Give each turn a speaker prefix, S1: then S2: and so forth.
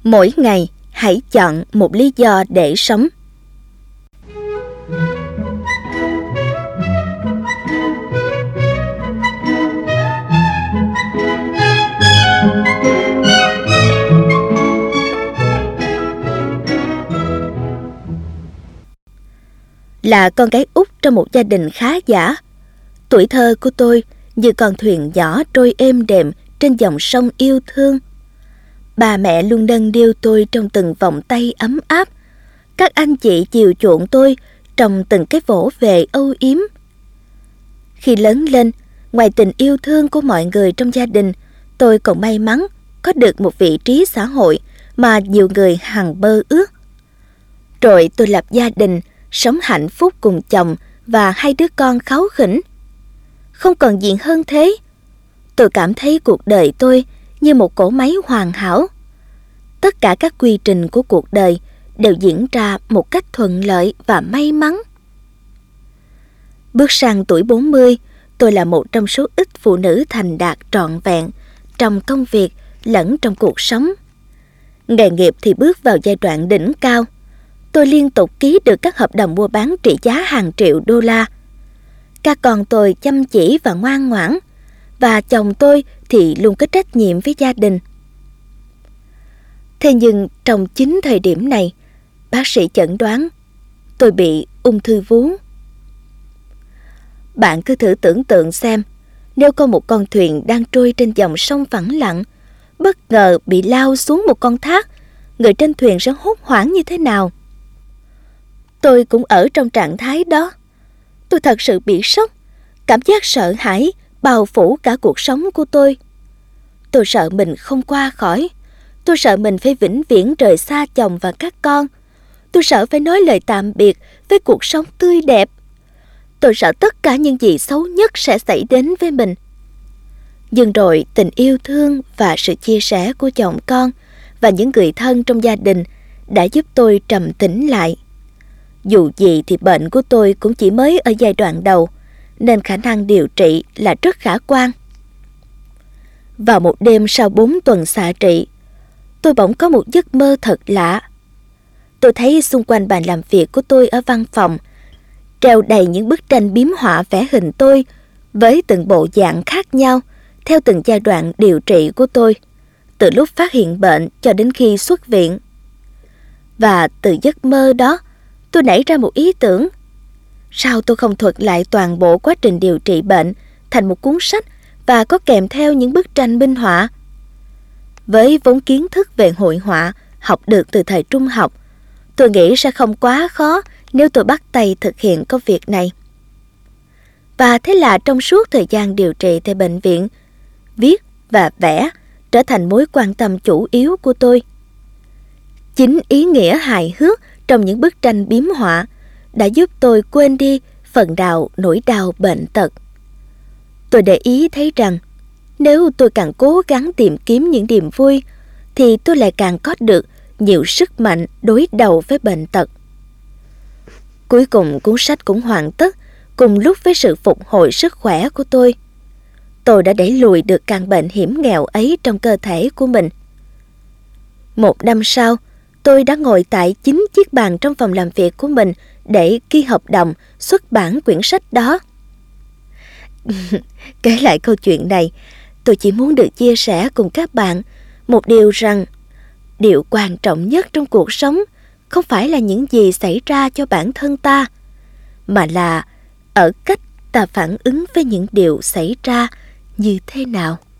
S1: Mỗi ngày hãy chọn một lý do để sống. Là con gái út trong một gia đình khá giả, tuổi thơ của tôi như con thuyền nhỏ trôi êm đềm trên dòng sông yêu thương. Bà mẹ luôn nâng niu tôi trong từng vòng tay ấm áp. Các anh chị chiều chuộng tôi trong từng cái vỗ về âu yếm. Khi lớn lên, ngoài tình yêu thương của mọi người trong gia đình, tôi còn may mắn có được một vị trí xã hội mà nhiều người hằng mơ ước. Rồi tôi lập gia đình, sống hạnh phúc cùng chồng và 2 đứa con kháu khỉnh. Không còn gì hơn thế. Tôi cảm thấy cuộc đời tôi như một cỗ máy hoàn hảo. Tất cả các quy trình của cuộc đời đều diễn ra một cách thuận lợi và may mắn. Bước sang tuổi 40, tôi là một trong số ít phụ nữ thành đạt trọn vẹn trong công việc lẫn trong cuộc sống. Nghề nghiệp thì bước vào giai đoạn đỉnh cao. Tôi liên tục ký được các hợp đồng mua bán trị giá hàng triệu đô la. Các con tôi chăm chỉ và ngoan ngoãn, và chồng tôi thì luôn có trách nhiệm với gia đình. Thế nhưng trong chính thời điểm này, bác sĩ chẩn đoán tôi bị ung thư vú. Bạn cứ thử tưởng tượng xem, nếu có một con thuyền đang trôi trên dòng sông phẳng lặng, bất ngờ bị lao xuống một con thác, người trên thuyền sẽ hốt hoảng như thế nào? Tôi cũng ở trong trạng thái đó. Tôi thật sự bị sốc, cảm giác sợ hãi bao phủ cả cuộc sống của tôi. Tôi sợ mình không qua khỏi. Tôi sợ mình phải vĩnh viễn rời xa chồng và các con. Tôi sợ phải nói lời tạm biệt với cuộc sống tươi đẹp. Tôi sợ tất cả những gì xấu nhất sẽ xảy đến với mình. Nhưng rồi tình yêu thương và sự chia sẻ của chồng con và những người thân trong gia đình đã giúp tôi trầm tĩnh lại. Dù gì thì bệnh của tôi cũng chỉ mới ở giai đoạn đầu, nên khả năng điều trị là rất khả quan. Vào một đêm sau 4 tuần xạ trị, tôi bỗng có một giấc mơ thật lạ. Tôi thấy xung quanh bàn làm việc của tôi ở văn phòng treo đầy những bức tranh biếm họa vẽ hình tôi với từng bộ dạng khác nhau theo từng giai đoạn điều trị của tôi, từ lúc phát hiện bệnh cho đến khi xuất viện. Và từ giấc mơ đó, tôi nảy ra một ý tưởng. Sao tôi không thuật lại toàn bộ quá trình điều trị bệnh thành một cuốn sách và có kèm theo những bức tranh minh họa? Với vốn kiến thức về hội họa học được từ thời trung học, tôi nghĩ sẽ không quá khó nếu tôi bắt tay thực hiện công việc này. Và thế là trong suốt thời gian điều trị tại bệnh viện, viết và vẽ trở thành mối quan tâm chủ yếu của tôi. Chính ý nghĩa hài hước trong những bức tranh biếm họa đã giúp tôi quên đi phần nào nỗi đau bệnh tật. Tôi để ý thấy rằng nếu tôi càng cố gắng tìm kiếm những niềm vui thì tôi lại càng có được nhiều sức mạnh đối đầu với bệnh tật. Cuối cùng cuốn sách cũng hoàn tất cùng lúc với sự phục hồi sức khỏe của tôi. Tôi đã đẩy lùi được căn bệnh hiểm nghèo ấy trong cơ thể của mình. 1 năm sau, tôi đã ngồi tại chính chiếc bàn trong phòng làm việc của mình để ký hợp đồng xuất bản quyển sách đó. Kể lại câu chuyện này, tôi chỉ muốn được chia sẻ cùng các bạn một điều rằng điều quan trọng nhất trong cuộc sống không phải là những gì xảy ra cho bản thân ta, mà là ở cách ta phản ứng với những điều xảy ra như thế nào.